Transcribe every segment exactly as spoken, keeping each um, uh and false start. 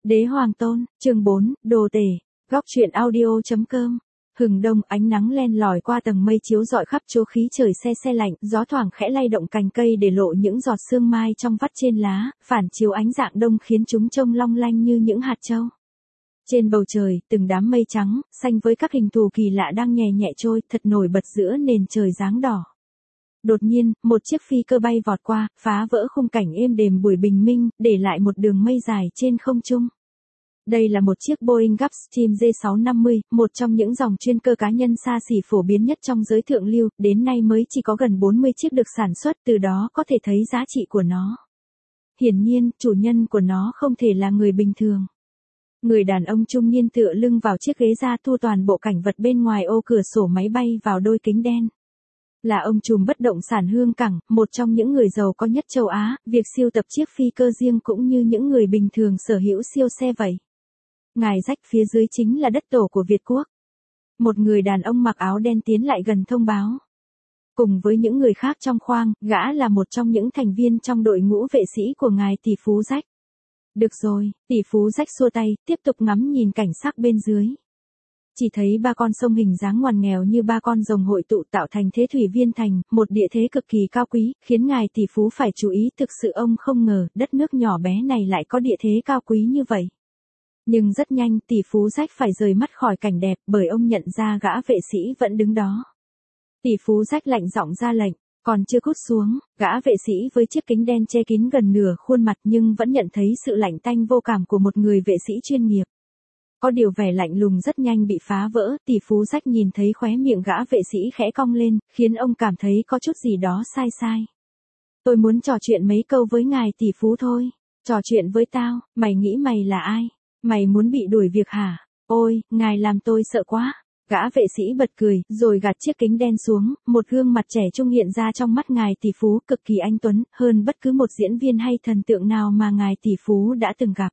Đế Hoàng Tôn, chương bốn, Đồ Tể, góc truyện audio.com. Hừng đông, ánh nắng len lỏi qua tầng mây chiếu rọi khắp chỗ, khí trời se se lạnh, gió thoảng khẽ lay động cành cây để lộ những giọt sương mai trong vắt trên lá, phản chiếu ánh dạng đông khiến chúng trông long lanh như những hạt châu. Trên bầu trời, từng đám mây trắng, xanh với các hình thù kỳ lạ đang nhẹ nhẹ trôi, thật nổi bật giữa nền trời dáng đỏ. Đột nhiên, một chiếc phi cơ bay vọt qua, phá vỡ khung cảnh êm đềm buổi bình minh, để lại một đường mây dài trên không trung. Đây là một chiếc Boeing Gulfstream G sáu năm mươi, một trong những dòng chuyên cơ cá nhân xa xỉ phổ biến nhất trong giới thượng lưu, đến nay mới chỉ có gần bốn mươi chiếc được sản xuất, từ đó có thể thấy giá trị của nó. Hiển nhiên, chủ nhân của nó không thể là người bình thường. Người đàn ông trung niên tựa lưng vào chiếc ghế da thu toàn bộ cảnh vật bên ngoài ô cửa sổ máy bay vào đôi kính đen. Là ông trùm bất động sản Hương Cảng, một trong những người giàu có nhất châu Á, việc siêu tập chiếc phi cơ riêng cũng như những người bình thường sở hữu siêu xe vậy. Ngài Jack phía dưới chính là đất tổ của Việt Quốc. Một người đàn ông mặc áo đen tiến lại gần thông báo. Cùng với những người khác trong khoang, gã là một trong những thành viên trong đội ngũ vệ sĩ của ngài tỷ phú Jack. Được rồi, tỷ phú Jack xua tay, tiếp tục ngắm nhìn cảnh sắc bên dưới. Chỉ thấy ba con sông hình dáng ngoằn nghèo như ba con rồng hội tụ tạo thành thế thủy viên thành, một địa thế cực kỳ cao quý, khiến ngài tỷ phú phải chú ý. Thực sự ông không ngờ, đất nước nhỏ bé này lại có địa thế cao quý như vậy. Nhưng rất nhanh, tỷ phú Jack phải rời mắt khỏi cảnh đẹp, bởi ông nhận ra gã vệ sĩ vẫn đứng đó. Tỷ phú Jack lạnh giọng ra lệnh, còn chưa cút xuống, gã vệ sĩ với chiếc kính đen che kín gần nửa khuôn mặt nhưng vẫn nhận thấy sự lạnh tanh vô cảm của một người vệ sĩ chuyên nghiệp. Có điều vẻ lạnh lùng rất nhanh bị phá vỡ, tỷ phú Jack nhìn thấy khóe miệng gã vệ sĩ khẽ cong lên, khiến ông cảm thấy có chút gì đó sai sai. Tôi muốn trò chuyện mấy câu với ngài tỷ phú thôi. Trò chuyện với tao, mày nghĩ mày là ai? Mày muốn bị đuổi việc hả? Ôi, ngài làm tôi sợ quá. Gã vệ sĩ bật cười, rồi gạt chiếc kính đen xuống, một gương mặt trẻ trung hiện ra trong mắt ngài tỷ phú, cực kỳ anh tuấn, hơn bất cứ một diễn viên hay thần tượng nào mà ngài tỷ phú đã từng gặp.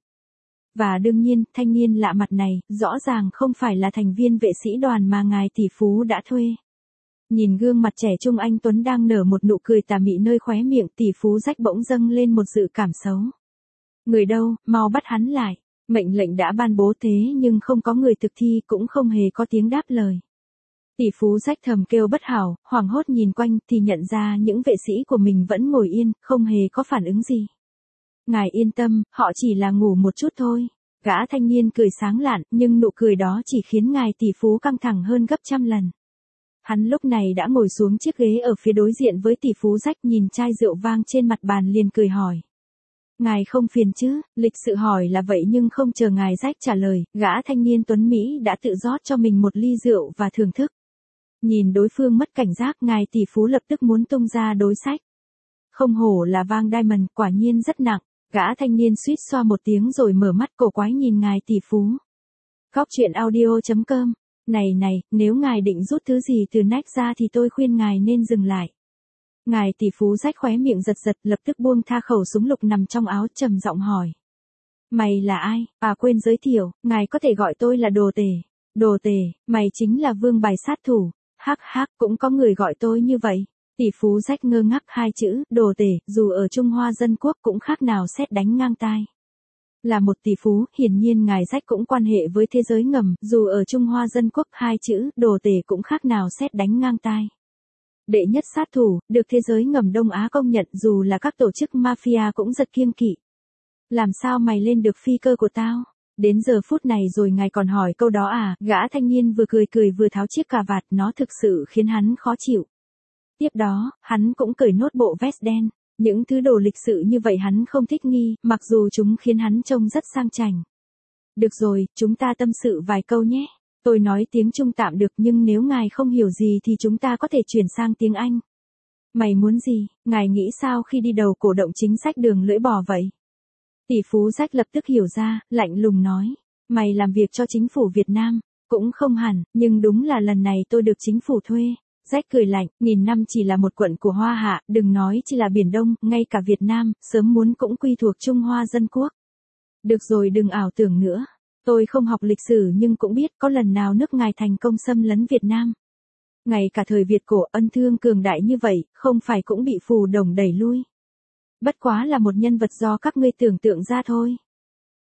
Và đương nhiên, thanh niên lạ mặt này, rõ ràng không phải là thành viên vệ sĩ đoàn mà ngài tỷ phú đã thuê. Nhìn gương mặt trẻ trung anh tuấn đang nở một nụ cười tà mị nơi khóe miệng, tỷ phú Jack bỗng dâng lên một dự cảm xấu. Người đâu, mau bắt hắn lại. Mệnh lệnh đã ban bố thế nhưng không có người thực thi, cũng không hề có tiếng đáp lời. Tỷ phú Jack thầm kêu bất hảo, hoảng hốt nhìn quanh thì nhận ra những vệ sĩ của mình vẫn ngồi yên, không hề có phản ứng gì. Ngài yên tâm, họ chỉ là ngủ một chút thôi. Gã thanh niên cười sáng lạn, nhưng nụ cười đó chỉ khiến ngài tỷ phú căng thẳng hơn gấp trăm lần. Hắn lúc này đã ngồi xuống chiếc ghế ở phía đối diện với tỷ phú Jack, nhìn chai rượu vang trên mặt bàn liền cười hỏi. Ngài không phiền chứ? Lịch sự hỏi là vậy nhưng không chờ ngài Jack trả lời, gã thanh niên tuấn Mỹ đã tự rót cho mình một ly rượu và thưởng thức. Nhìn đối phương mất cảnh giác, ngài tỷ phú lập tức muốn tung ra đối sách. Không hổ là vang Diamond, quả nhiên rất nặng. Gã thanh niên suýt xoa một tiếng rồi mở mắt cổ quái nhìn ngài tỷ phú. Góc truyện audio.com. Này này, nếu ngài định rút thứ gì từ nách ra thì tôi khuyên ngài nên dừng lại. Ngài tỷ phú Jack khóe miệng giật giật, lập tức buông tha khẩu súng lục nằm trong áo, trầm giọng hỏi. Mày là ai? À quên giới thiệu, ngài có thể gọi tôi là Đồ Tể. Đồ Tể, mày chính là vương bài sát thủ. Hắc hắc, cũng có người gọi tôi như vậy. Tỷ phú Jack ngơ ngác hai chữ, Đồ Tể, dù ở Trung Hoa Dân Quốc cũng khác nào sét đánh ngang tai. Là một tỷ phú, hiển nhiên ngài Jack cũng quan hệ với thế giới ngầm, dù ở Trung Hoa Dân Quốc hai chữ, Đồ Tể cũng khác nào sét đánh ngang tai. Đệ nhất sát thủ, được thế giới ngầm Đông Á công nhận, dù là các tổ chức mafia cũng rất kiêng kỵ. Làm sao mày lên được phi cơ của tao? Đến giờ phút này rồi ngài còn hỏi câu đó à? Gã thanh niên vừa cười cười vừa tháo chiếc cà vạt, nó thực sự khiến hắn khó chịu. Tiếp đó, hắn cũng cởi nốt bộ vest đen. Những thứ đồ lịch sự như vậy hắn không thích nghi, mặc dù chúng khiến hắn trông rất sang chảnh. Được rồi, chúng ta tâm sự vài câu nhé. Tôi nói tiếng Trung tạm được nhưng nếu ngài không hiểu gì thì chúng ta có thể chuyển sang tiếng Anh. Mày muốn gì? Ngài nghĩ sao khi đi đầu cổ động chính sách đường lưỡi bò vậy? Tỷ phú Jack lập tức hiểu ra, lạnh lùng nói. Mày làm việc cho chính phủ Việt Nam. Cũng không hẳn, nhưng đúng là lần này tôi được chính phủ thuê. Jack cười lạnh, nghìn năm chỉ là một quận của Hoa Hạ, đừng nói chỉ là Biển Đông, ngay cả Việt Nam, sớm muốn cũng quy thuộc Trung Hoa Dân Quốc. Được rồi, đừng ảo tưởng nữa. Tôi không học lịch sử nhưng cũng biết có lần nào nước ngài thành công xâm lấn Việt Nam. Ngay cả thời Việt cổ ân thương cường đại như vậy, không phải cũng bị phù đồng đẩy lui. Bất quá là một nhân vật do các ngươi tưởng tượng ra thôi.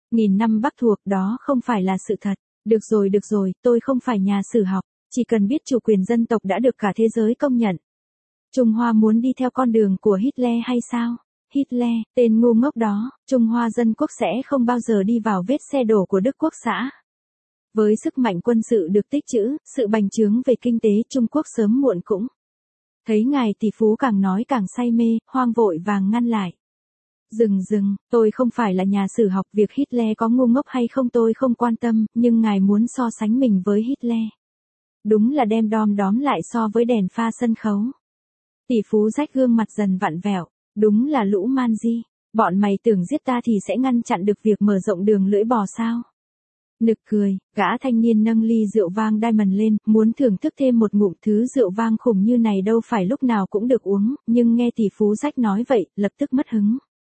Nghìn năm Bắc thuộc đó không phải là sự thật. Được rồi được rồi, tôi không phải nhà sử học, chỉ cần biết chủ quyền dân tộc đã được cả thế giới công nhận. Trung Hoa muốn đi theo con đường của Hitler hay sao? Hitler, tên ngu ngốc đó, Trung Hoa Dân Quốc sẽ không bao giờ đi vào vết xe đổ của Đức Quốc xã. Với sức mạnh quân sự được tích trữ, sự bành trướng về kinh tế Trung Quốc sớm muộn cũng. Thấy ngài tỷ phú càng nói càng say mê, Hoang vội vàng ngăn lại. Dừng dừng, tôi không phải là nhà sử học, việc Hitler có ngu ngốc hay không tôi không quan tâm, nhưng ngài muốn so sánh mình với Hitler. Đúng là đem đom đóm lại so với đèn pha sân khấu. Tỷ phú rách gương mặt dần vặn vẹo, đúng là lũ man di, bọn mày tưởng giết ta thì sẽ ngăn chặn được việc mở rộng đường lưỡi bò sao? Nực cười, gã thanh niên nâng ly rượu vang Diamond lên, muốn thưởng thức thêm một ngụm thứ rượu vang khủng như này đâu phải lúc nào cũng được uống, nhưng nghe tỷ phú rách nói vậy, lập tức mất hứng.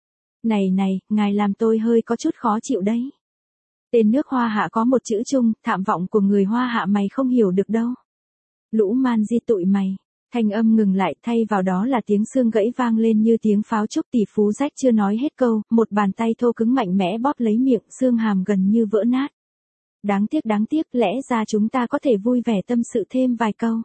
Này này, ngài làm tôi hơi có chút khó chịu đấy. Tên nước Hoa Hạ có một chữ chung, tham vọng của người Hoa Hạ mày không hiểu được đâu. Lũ man di tụi mày. Thanh âm ngừng lại, thay vào đó là tiếng xương gãy vang lên như tiếng pháo trúc. Tỷ phú rách chưa nói hết câu, một bàn tay thô cứng mạnh mẽ bóp lấy miệng, xương hàm gần như vỡ nát. Đáng tiếc đáng tiếc, lẽ ra chúng ta có thể vui vẻ tâm sự thêm vài câu.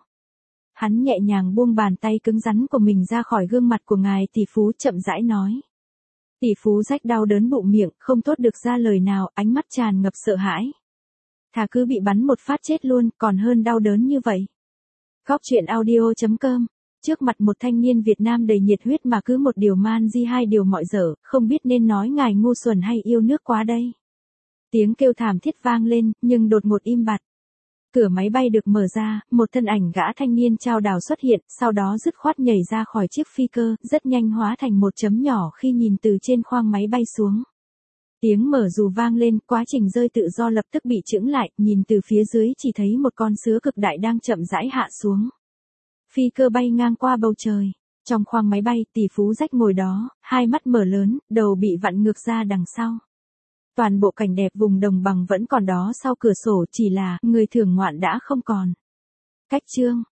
Hắn nhẹ nhàng buông bàn tay cứng rắn của mình ra khỏi gương mặt của ngài tỷ phú, chậm rãi nói. Tỷ phú rách đau đớn bụng miệng, không thốt được ra lời nào, ánh mắt tràn ngập sợ hãi. Thà cứ bị bắn một phát chết luôn, còn hơn đau đớn như vậy. Góc truyện audio chấm com. Trước mặt một thanh niên Việt Nam đầy nhiệt huyết mà cứ một điều man di hai điều mọi dở, không biết nên nói ngài ngu xuẩn hay yêu nước quá đây. Tiếng kêu thảm thiết vang lên, nhưng đột ngột im bặt. Cửa máy bay được mở ra, một thân ảnh gã thanh niên chao đảo xuất hiện, sau đó dứt khoát nhảy ra khỏi chiếc phi cơ, rất nhanh hóa thành một chấm nhỏ khi nhìn từ trên khoang máy bay xuống. Tiếng mở dù vang lên, quá trình rơi tự do lập tức bị chững lại, nhìn từ phía dưới chỉ thấy một con sứa cực đại đang chậm rãi hạ xuống. Phi cơ bay ngang qua bầu trời. Trong khoang máy bay, tỷ phú rách ngồi đó, hai mắt mở lớn, đầu bị vặn ngược ra đằng sau. Toàn bộ cảnh đẹp vùng đồng bằng vẫn còn đó sau cửa sổ, chỉ là người thưởng ngoạn đã không còn. Cách chương